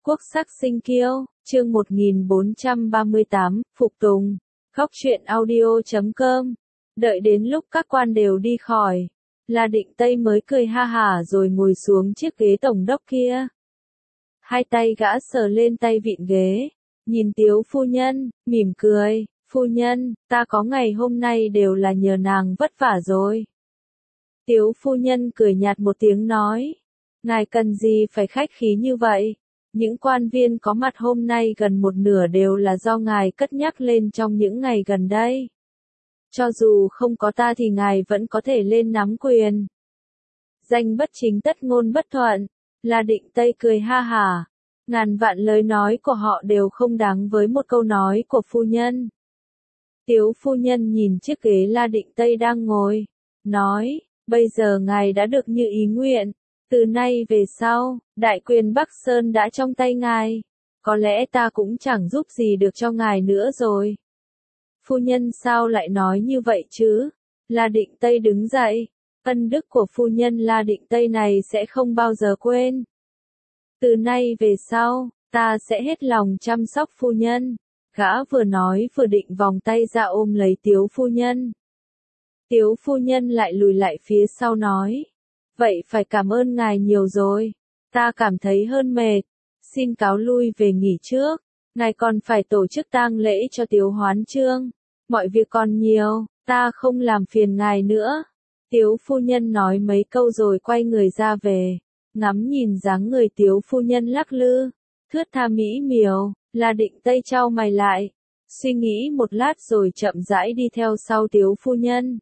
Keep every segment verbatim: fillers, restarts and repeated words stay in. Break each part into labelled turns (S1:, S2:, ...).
S1: Quốc sắc sinh kiêu, chương một nghìn bốn trăm ba mươi tám, Phục tùng. Góc truyện audio chấm com. Đợi đến lúc các quan đều đi khỏi, La Định Tây mới cười ha hả rồi ngồi xuống chiếc ghế tổng đốc kia. Hai tay gã sờ lên tay vịn ghế, nhìn Tiếu phu nhân, mỉm cười, phu nhân, ta có ngày hôm nay đều là nhờ nàng vất vả rồi. Tiếu phu nhân cười nhạt một tiếng nói, ngài cần gì phải khách khí như vậy? Những quan viên có mặt hôm nay gần một nửa đều là do ngài cất nhắc lên trong những ngày gần đây. Cho dù không có ta thì ngài vẫn có thể lên nắm quyền. Danh bất chính tất ngôn bất thuận, La Định Tây cười ha hả. Ngàn vạn lời nói của họ đều không đáng với một câu nói của phu nhân. Tiếu phu nhân nhìn chiếc ghế La Định Tây đang ngồi, nói, bây giờ ngài đã được như ý nguyện. Từ nay về sau, đại quyền Bắc Sơn đã trong tay ngài. Có lẽ ta cũng chẳng giúp gì được cho ngài nữa rồi. Phu nhân sao lại nói như vậy chứ? La Định Tây đứng dậy. Ân đức của phu nhân La Định Tây này sẽ không bao giờ quên. Từ nay về sau, ta sẽ hết lòng chăm sóc phu nhân. Gã vừa nói vừa định vòng tay ra ôm lấy Tiếu phu nhân. Tiếu phu nhân lại lùi lại phía sau nói. Vậy phải cảm ơn ngài nhiều rồi. Ta cảm thấy hơn mệt. Xin cáo lui về nghỉ trước. Ngài còn phải tổ chức tang lễ cho Tiếu Hoán Chương. Mọi việc còn nhiều, ta không làm phiền ngài nữa. Tiếu phu nhân nói mấy câu rồi quay người ra về. Ngắm nhìn dáng người Tiếu phu nhân lắc lư, thướt tha mỹ miều, La Định Tây chau mày lại. Suy nghĩ một lát rồi chậm rãi đi theo sau Tiếu phu nhân.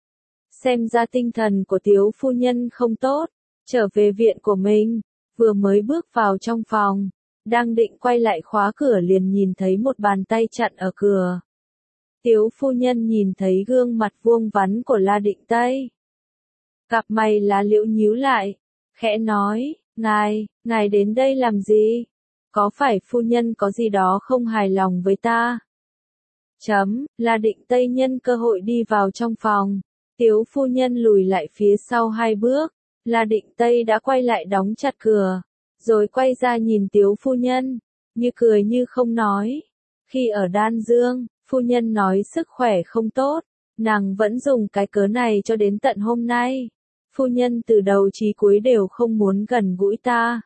S1: Xem ra tinh thần của Tiếu phu nhân không tốt, trở về viện của mình, vừa mới bước vào trong phòng, đang định quay lại khóa cửa liền nhìn thấy một bàn tay chặn ở cửa. Tiếu phu nhân nhìn thấy gương mặt vuông vắn của La Định Tây. Cặp mày lá liễu nhíu lại, khẽ nói, ngài, ngài đến đây làm gì? Có phải phu nhân có gì đó không hài lòng với ta? Chấm, La Định Tây nhân cơ hội đi vào trong phòng. Tiếu phu nhân lùi lại phía sau hai bước, La Định Tây đã quay lại đóng chặt cửa, rồi quay ra nhìn Tiếu phu nhân, như cười như không nói. Khi ở Đan Dương, phu nhân nói sức khỏe không tốt, nàng vẫn dùng cái cớ này cho đến tận hôm nay. Phu nhân từ đầu chí cuối đều không muốn gần gũi ta.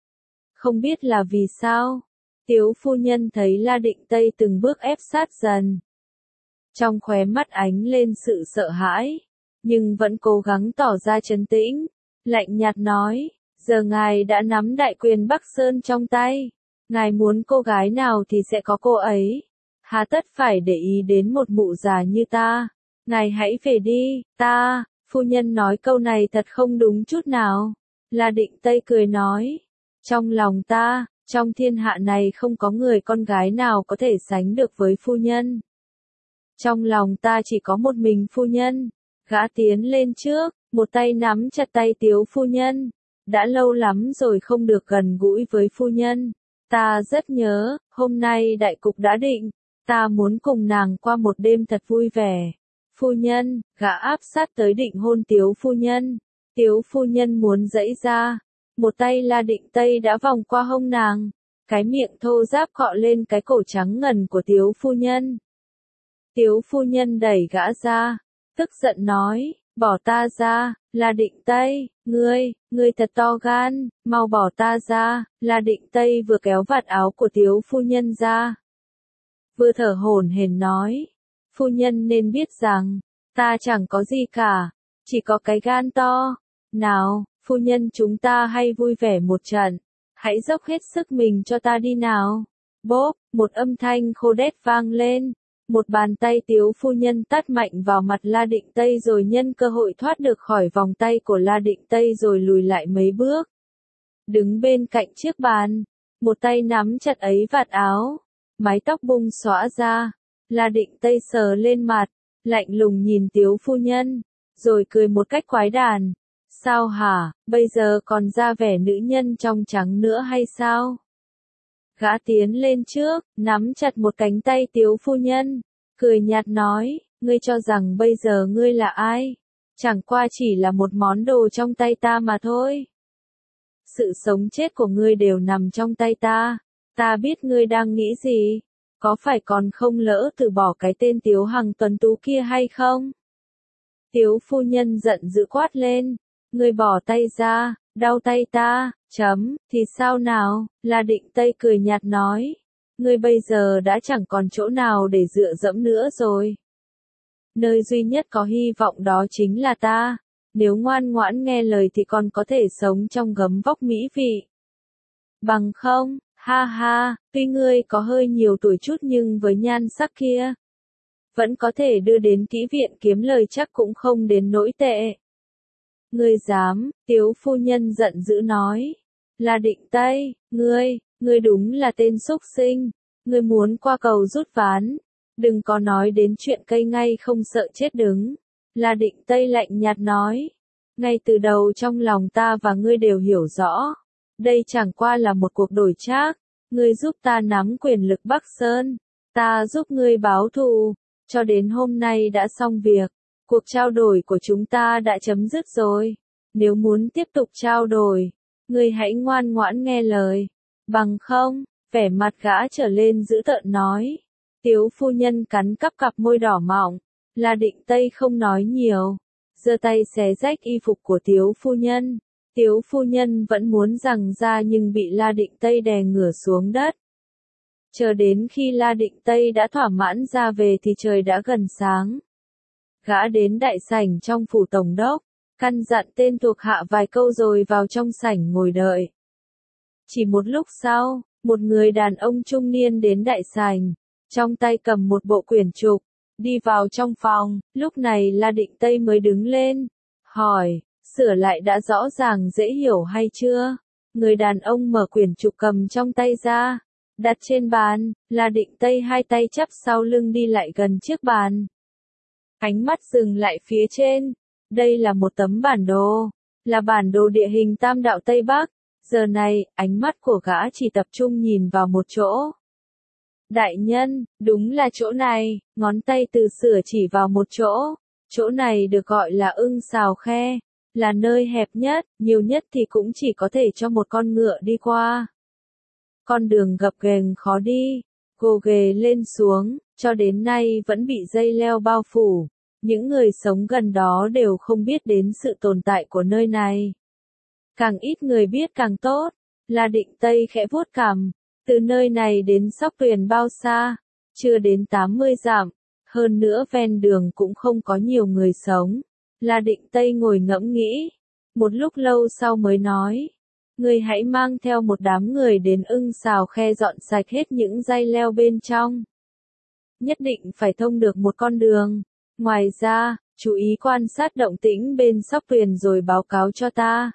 S1: Không biết là vì sao, Tiếu phu nhân thấy La Định Tây từng bước ép sát dần. Trong khóe mắt ánh lên sự sợ hãi, nhưng vẫn cố gắng tỏ ra trấn tĩnh, lạnh nhạt nói, giờ ngài đã nắm đại quyền Bắc Sơn trong tay, ngài muốn cô gái nào thì sẽ có cô ấy, hà tất phải để ý đến một mụ già như ta, ngài hãy về đi, ta, phu nhân nói câu này thật không đúng chút nào, La Định Tây cười nói, trong lòng ta, trong thiên hạ này không có người con gái nào có thể sánh được với phu nhân. Trong lòng ta chỉ có một mình phu nhân. Gã tiến lên trước, một tay nắm chặt tay Tiếu phu nhân. Đã lâu lắm rồi không được gần gũi với phu nhân. Ta rất nhớ, hôm nay đại cục đã định. Ta muốn cùng nàng qua một đêm thật vui vẻ. Phu nhân, gã áp sát tới định hôn Tiếu phu nhân. Tiếu phu nhân muốn giãy ra. Một tay La Định Tây đã vòng qua hông nàng. Cái miệng thô ráp cọ lên cái cổ trắng ngần của Tiếu phu nhân. Tiếu phu nhân đẩy gã ra, tức giận nói, bỏ ta ra, La Định Tây, ngươi, ngươi thật to gan, mau bỏ ta ra, La Định Tây vừa kéo vạt áo của Tiếu phu nhân ra. Vừa thở hổn hển nói, phu nhân nên biết rằng, ta chẳng có gì cả, chỉ có cái gan to. Nào, phu nhân chúng ta hay vui vẻ một trận, hãy dốc hết sức mình cho ta đi nào. Bốp, một âm thanh khô đét vang lên. Một bàn tay Tiếu phu nhân tát mạnh vào mặt La Định Tây rồi nhân cơ hội thoát được khỏi vòng tay của La Định Tây rồi lùi lại mấy bước. Đứng bên cạnh chiếc bàn, một tay nắm chặt ấy vạt áo, mái tóc bung xõa ra. La Định Tây sờ lên mặt, lạnh lùng nhìn Tiếu phu nhân, rồi cười một cách quái đản. Sao hả, bây giờ còn ra vẻ nữ nhân trong trắng nữa hay sao? Gã tiến lên trước, nắm chặt một cánh tay Tiếu phu nhân, cười nhạt nói, ngươi cho rằng bây giờ ngươi là ai? Chẳng qua chỉ là một món đồ trong tay ta mà thôi. sự sống chết của ngươi đều nằm trong tay ta. Ta biết ngươi đang nghĩ gì, có phải còn không lỡ từ bỏ cái tên Tiếu Hằng tuấn tú kia hay không? Tiếu phu nhân giận dữ quát lên, ngươi bỏ tay ra, đau tay ta, chấm, thì sao nào, La Định Tây cười nhạt nói, ngươi bây giờ đã chẳng còn chỗ nào để dựa dẫm nữa rồi. Nơi duy nhất có hy vọng đó chính là ta, nếu ngoan ngoãn nghe lời thì còn có thể sống trong gấm vóc mỹ vị. Bằng không, ha ha, tuy ngươi có hơi nhiều tuổi chút nhưng với nhan sắc kia, vẫn có thể đưa đến kỹ viện kiếm lời chắc cũng không đến nỗi tệ. Ngươi dám, Tiếu phu nhân giận dữ nói. La Định Tây, ngươi, ngươi đúng là tên xúc sinh, ngươi muốn qua cầu rút ván, đừng có nói đến chuyện cây ngay không sợ chết đứng. La Định Tây lạnh nhạt nói, ngay từ đầu trong lòng ta và ngươi đều hiểu rõ, đây chẳng qua là một cuộc đổi trác, ngươi giúp ta nắm quyền lực Bắc Sơn, ta giúp ngươi báo thù, cho đến hôm nay đã xong việc, cuộc trao đổi của chúng ta đã chấm dứt rồi, nếu muốn tiếp tục trao đổi, ngươi hãy ngoan ngoãn nghe lời, bằng không, vẻ mặt gã trở lên dữ tợn nói. Tiếu phu nhân cắn cắp cặp môi đỏ mọng, La Định Tây không nói nhiều, giơ tay xé rách y phục của Tiếu phu nhân. Tiếu phu nhân vẫn muốn giằng ra nhưng bị La Định Tây đè ngửa xuống đất. Chờ đến khi La Định Tây đã thỏa mãn ra về thì trời đã gần sáng. Gã đến đại sảnh trong phủ tổng đốc, căn dặn tên thuộc hạ vài câu rồi vào trong sảnh ngồi đợi. Chỉ một lúc sau, một người đàn ông trung niên đến đại sảnh, trong tay cầm một bộ quyển trục, đi vào trong phòng, lúc này La Định Tây mới đứng lên, hỏi, sửa lại đã rõ ràng dễ hiểu hay chưa? Người đàn ông mở quyển trục cầm trong tay ra, đặt trên bàn, La Định Tây hai tay chắp sau lưng đi lại gần chiếc bàn. Ánh mắt dừng lại phía trên, đây là một tấm bản đồ, là bản đồ địa hình Tam Đạo Tây Bắc, giờ này, ánh mắt của gã chỉ tập trung nhìn vào một chỗ. Đại nhân, đúng là chỗ này, ngón tay từ sửa chỉ vào một chỗ, chỗ này được gọi là Ưng Xào Khe, là nơi hẹp nhất, nhiều nhất thì cũng chỉ có thể cho một con ngựa đi qua. Con đường gập ghềnh khó đi, gồ ghề lên xuống, cho đến nay vẫn bị dây leo bao phủ, những người sống gần đó đều không biết đến sự tồn tại của nơi này. Càng ít người biết càng tốt, La Định Tây khẽ vuốt cằm. Từ nơi này đến Sóc Tuyền bao xa? Chưa đến tám mươi dặm. Hơn nữa ven đường cũng không có nhiều người sống. La Định Tây ngồi ngẫm nghĩ. Một lúc lâu sau mới nói. Ngươi hãy mang theo một đám người đến Ưng Xào Khe dọn sạch hết những dây leo bên trong. Nhất định phải thông được một con đường. Ngoài ra, chú ý quan sát động tĩnh bên Sóc Tuyền rồi báo cáo cho ta.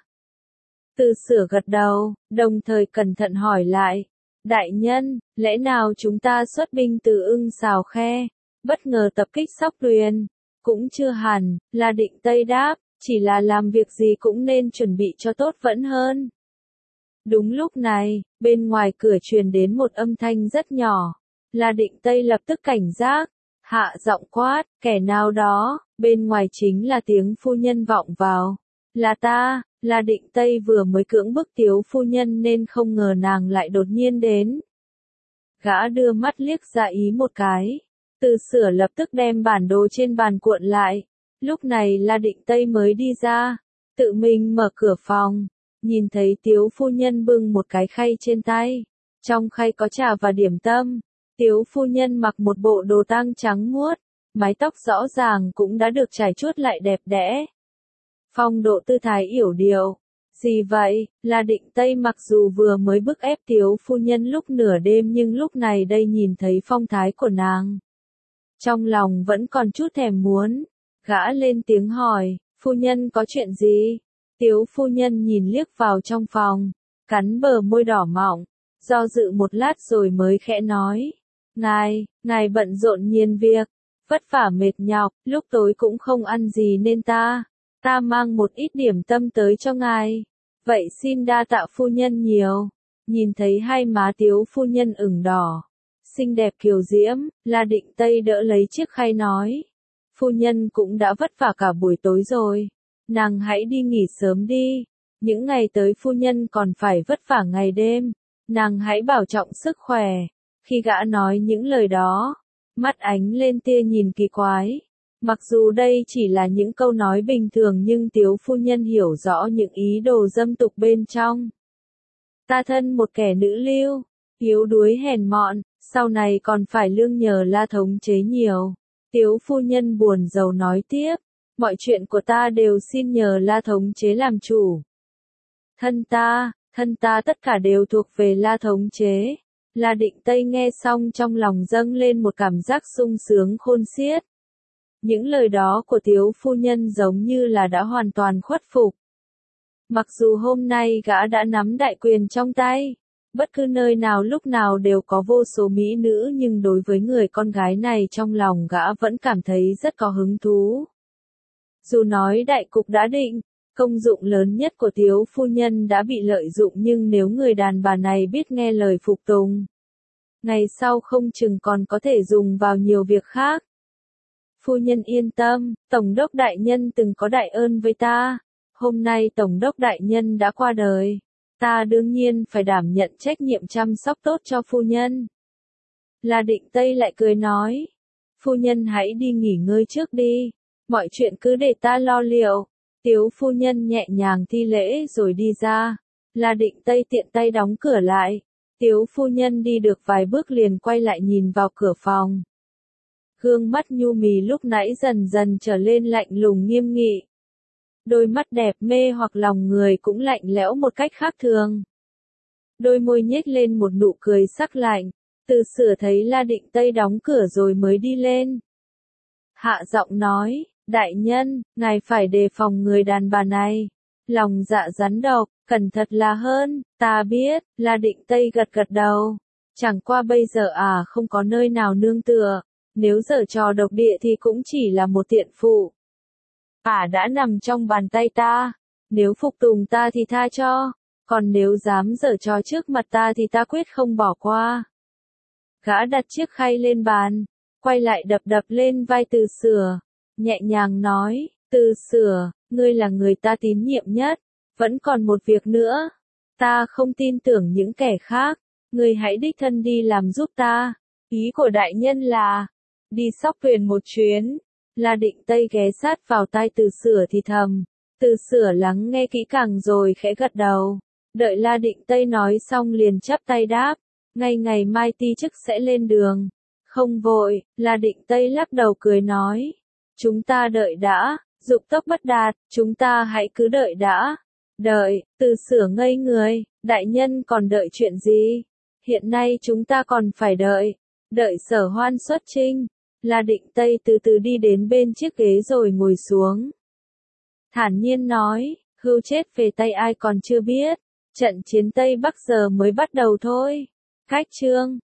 S1: Từ Sửa gật đầu, đồng thời cẩn thận hỏi lại. Đại nhân, lẽ nào chúng ta xuất binh từ Ưng Xào Khe, bất ngờ tập kích Sóc Tuyền? Cũng chưa hẳn, La Định Tây đáp, chỉ là làm việc gì cũng nên chuẩn bị cho tốt vẫn hơn. Đúng lúc này, bên ngoài cửa truyền đến một âm thanh rất nhỏ. La Định Tây lập tức cảnh giác, hạ giọng quát, kẻ nào đó, bên ngoài chính là tiếng phu nhân vọng vào. Là ta. La Định Tây vừa mới cưỡng bức Tiếu phu nhân nên không ngờ nàng lại đột nhiên đến. Gã đưa mắt liếc ra ý một cái. Từ Sửa lập tức đem bản đồ trên bàn cuộn lại. Lúc này La Định Tây mới đi ra. Tự mình mở cửa phòng. Nhìn thấy Tiếu phu nhân bưng một cái khay trên tay. Trong khay có trà và điểm tâm. Tiếu phu nhân mặc một bộ đồ tang trắng muốt. Mái tóc rõ ràng cũng đã được trải chuốt lại đẹp đẽ. Phong độ tư thái yểu điệu. Gì vậy? La Định Tây mặc dù vừa mới bức ép Tiếu phu nhân lúc nửa đêm nhưng lúc này đây nhìn thấy phong thái của nàng. Trong lòng vẫn còn chút thèm muốn. Gã lên tiếng hỏi, phu nhân có chuyện gì? Tiếu phu nhân nhìn liếc vào trong phòng, cắn bờ môi đỏ mọng, do dự một lát rồi mới khẽ nói. Ngài, ngài bận rộn nhiên việc, vất vả mệt nhọc, lúc tối cũng không ăn gì nên ta. Ta mang một ít điểm tâm tới cho ngài. Vậy xin đa tạ phu nhân nhiều. Nhìn thấy hai má Tiếu phu nhân ửng đỏ, xinh đẹp kiều diễm, La Định Tây đỡ lấy chiếc khay nói. Phu nhân cũng đã vất vả cả buổi tối rồi. Nàng hãy đi nghỉ sớm đi. Những ngày tới phu nhân còn phải vất vả ngày đêm, nàng hãy bảo trọng sức khỏe. Khi gã nói những lời đó, mắt ánh lên tia nhìn kỳ quái. Mặc dù đây chỉ là những câu nói bình thường nhưng Tiếu phu nhân hiểu rõ những ý đồ dâm tục bên trong. Ta thân một kẻ nữ lưu, yếu đuối hèn mọn, sau này còn phải lương nhờ La thống chế nhiều. Tiếu phu nhân buồn rầu nói tiếp, mọi chuyện của ta đều xin nhờ La thống chế làm chủ. Thân ta, thân ta tất cả đều thuộc về La thống chế. La Định Tây nghe xong trong lòng dâng lên một cảm giác sung sướng khôn xiết. Những lời đó của Tiếu phu nhân giống như là đã hoàn toàn khuất phục. Mặc dù hôm nay gã đã nắm đại quyền trong tay, bất cứ nơi nào lúc nào đều có vô số mỹ nữ nhưng đối với người con gái này trong lòng gã vẫn cảm thấy rất có hứng thú. Dù nói đại cục đã định, công dụng lớn nhất của Tiếu phu nhân đã bị lợi dụng nhưng nếu người đàn bà này biết nghe lời phục tùng, ngày sau không chừng còn có thể dùng vào nhiều việc khác. Phu nhân yên tâm, Tổng đốc đại nhân từng có đại ơn với ta. Hôm nay Tổng đốc đại nhân đã qua đời. Ta đương nhiên phải đảm nhận trách nhiệm chăm sóc tốt cho phu nhân. La Định Tây lại cười nói. Phu nhân hãy đi nghỉ ngơi trước đi. Mọi chuyện cứ để ta lo liệu. Tiếu phu nhân nhẹ nhàng thi lễ rồi đi ra. La Định Tây tiện tay đóng cửa lại. Tiếu phu nhân đi được vài bước liền quay lại nhìn vào cửa phòng. Gương mắt nhu mì lúc nãy dần dần trở lên lạnh lùng nghiêm nghị. Đôi mắt đẹp mê hoặc lòng người cũng lạnh lẽo một cách khác thường. Đôi môi nhếch lên một nụ cười sắc lạnh. Từ Sửa thấy La Định Tây đóng cửa rồi mới đi lên. Hạ giọng nói, đại nhân, ngài phải đề phòng người đàn bà này. Lòng dạ rắn độc, cẩn thận là hơn, ta biết, La Định Tây gật gật đầu. Chẳng qua bây giờ à không có nơi nào nương tựa. Nếu giở trò độc địa thì cũng chỉ là một tiện phụ. Ả đã nằm trong bàn tay ta. Nếu phục tùng ta thì tha cho. Còn nếu dám giở trò trước mặt ta thì ta quyết không bỏ qua. Gã đặt chiếc khay lên bàn. Quay lại đập đập lên vai Từ Sửa. Nhẹ nhàng nói. Từ Sửa, ngươi là người ta tín nhiệm nhất. Vẫn còn một việc nữa. Ta không tin tưởng những kẻ khác. Ngươi hãy đích thân đi làm giúp ta. Ý của đại nhân là đi Sóc Tuyền một chuyến. La Định Tây ghé sát vào tai Từ Sửa thì thầm. Từ Sửa lắng nghe kỹ càng rồi khẽ gật đầu. Đợi La Định Tây nói xong liền chắp tay đáp. Ngay ngày mai ti chức sẽ lên đường. Không vội, La Định Tây lắc đầu cười nói. Chúng ta đợi đã, dục tốc bất đạt, chúng ta hãy cứ đợi đã. Đợi, Từ Sửa ngây người, đại nhân còn đợi chuyện gì? Hiện nay chúng ta còn phải đợi. Đợi Sở Hoan xuất chinh. La Định Tây từ từ đi đến bên chiếc ghế rồi ngồi xuống. Thản nhiên nói, hưu chết về tay ai còn chưa biết. Trận chiến Tây Bắc giờ mới bắt đầu thôi. Cách chương